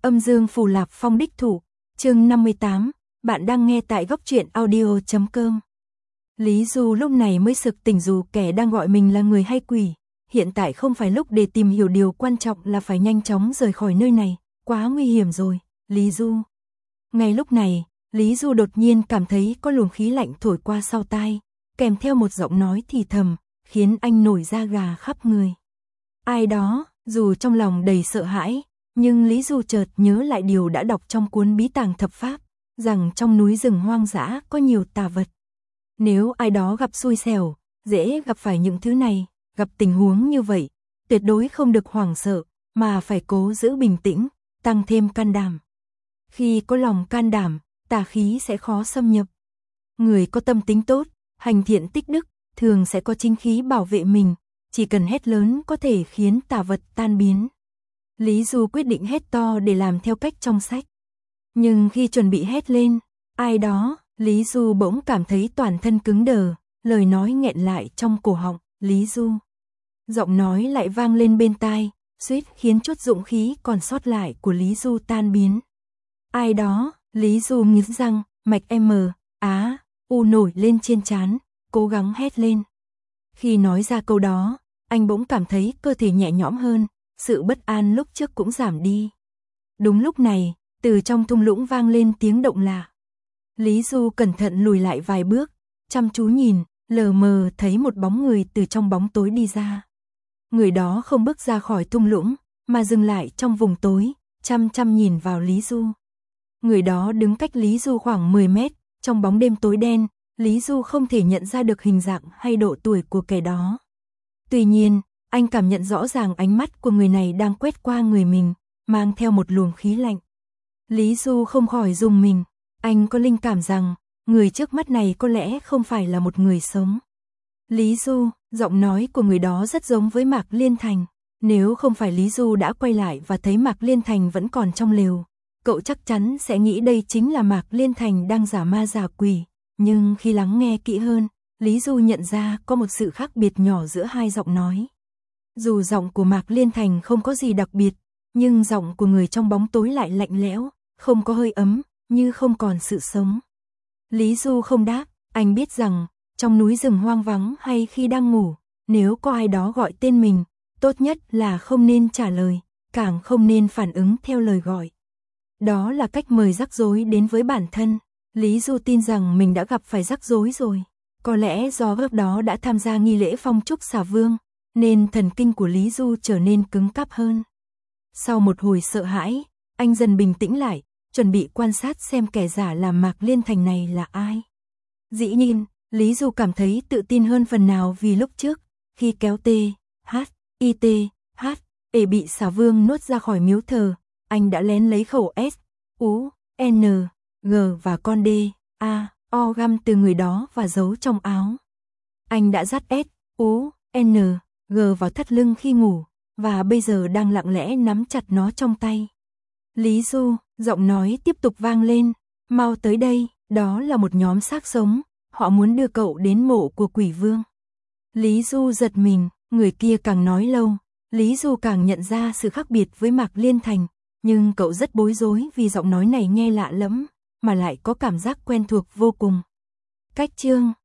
Âm dương phù Lạp Phong đích thủ, chương 58, bạn đang nghe tại góc truyện audio.com. Lý Du lúc này mới sực tỉnh dù kẻ đang gọi mình là người hay quỷ, hiện tại không phải lúc để tìm hiểu, điều quan trọng là phải nhanh chóng rời khỏi nơi này, quá nguy hiểm rồi, Lý Du. Ngay lúc này, Lý Du đột nhiên cảm thấy có luồng khí lạnh thổi qua sau tai, kèm theo một giọng nói thì thầm, khiến anh nổi da gà khắp người. Ai đó, dù trong lòng đầy sợ hãi, nhưng Lý Du chợt nhớ lại điều đã đọc trong cuốn Bí tàng thập pháp, rằng trong núi rừng hoang dã có nhiều tà vật. Nếu ai đó gặp xui xẻo, dễ gặp phải những thứ này, gặp tình huống như vậy, tuyệt đối không được hoảng sợ, mà phải cố giữ bình tĩnh, tăng thêm can đảm. Khi có lòng can đảm, tà khí sẽ khó xâm nhập. Người có tâm tính tốt, hành thiện tích đức, thường sẽ có chính khí bảo vệ mình, chỉ cần hét lớn có thể khiến tà vật tan biến. Lý Du quyết định hét to để làm theo cách trong sách. Nhưng khi chuẩn bị hét lên, ai đó, Lý Du bỗng cảm thấy toàn thân cứng đờ, lời nói nghẹn lại trong cổ họng, Lý Du. Giọng nói lại vang lên bên tai, suýt khiến chút dũng khí còn sót lại của Lý Du tan biến. Ai đó, Lý Du nghiến răng, mạch U nổi lên trên trán, cố gắng hét lên. Khi nói ra câu đó, anh bỗng cảm thấy cơ thể nhẹ nhõm hơn, sự bất an lúc trước cũng giảm đi. Đúng lúc này, từ trong thung lũng vang lên tiếng động lạ. Lý Du cẩn thận lùi lại vài bước, chăm chú nhìn, lờ mờ thấy một bóng người từ trong bóng tối đi ra. Người đó không bước ra khỏi thung lũng, mà dừng lại trong vùng tối, chăm chăm nhìn vào Lý Du. Người đó đứng cách Lý Du khoảng 10 mét, trong bóng đêm tối đen, Lý Du không thể nhận ra được hình dạng hay độ tuổi của kẻ đó. Tuy nhiên, anh cảm nhận rõ ràng ánh mắt của người này đang quét qua người mình, mang theo một luồng khí lạnh. Lý Du không khỏi rùng mình, anh có linh cảm rằng, người trước mắt này có lẽ không phải là một người sống. Lý Du, giọng nói của người đó rất giống với Mạc Liên Thành. Nếu không phải Lý Du đã quay lại và thấy Mạc Liên Thành vẫn còn trong lều, cậu chắc chắn sẽ nghĩ đây chính là Mạc Liên Thành đang giả ma giả quỷ. Nhưng khi lắng nghe kỹ hơn, Lý Du nhận ra có một sự khác biệt nhỏ giữa hai giọng nói. Dù giọng của Mạc Liên Thành không có gì đặc biệt, nhưng giọng của người trong bóng tối lại lạnh lẽo, không có hơi ấm, như không còn sự sống. Lý Du không đáp, anh biết rằng, trong núi rừng hoang vắng hay khi đang ngủ, nếu có ai đó gọi tên mình, tốt nhất là không nên trả lời, càng không nên phản ứng theo lời gọi. Đó là cách mời rắc rối đến với bản thân. Lý Du tin rằng mình đã gặp phải rắc rối rồi. Có lẽ do lúc đó đã tham gia nghi lễ phong trúc xà vương, nên thần kinh của Lý Du trở nên cứng cáp hơn. Sau một hồi sợ hãi, anh dần bình tĩnh lại, chuẩn bị quan sát xem kẻ giả làm Mạc Liên Thành này là ai. Dĩ nhiên, Lý Du cảm thấy tự tin hơn phần nào vì lúc trước, khi kéo T.H.I.T.H.E bị xà vương nuốt ra khỏi miếu thờ, anh đã lén lấy khẩu S.U.N.G và con D.A.O găm từ người đó và giấu trong áo. Anh đã dắt S.U.N.G vào thắt lưng khi ngủ, và bây giờ đang lặng lẽ nắm chặt nó trong tay. Lý Du, giọng nói tiếp tục vang lên, mau tới đây, đó là một nhóm xác sống, họ muốn đưa cậu đến mộ của quỷ vương. Lý Du giật mình, người kia càng nói lâu, Lý Du càng nhận ra sự khác biệt với Mạc Liên Thành, nhưng cậu rất bối rối vì giọng nói này nghe lạ lẫm, mà lại có cảm giác quen thuộc vô cùng. Cách chương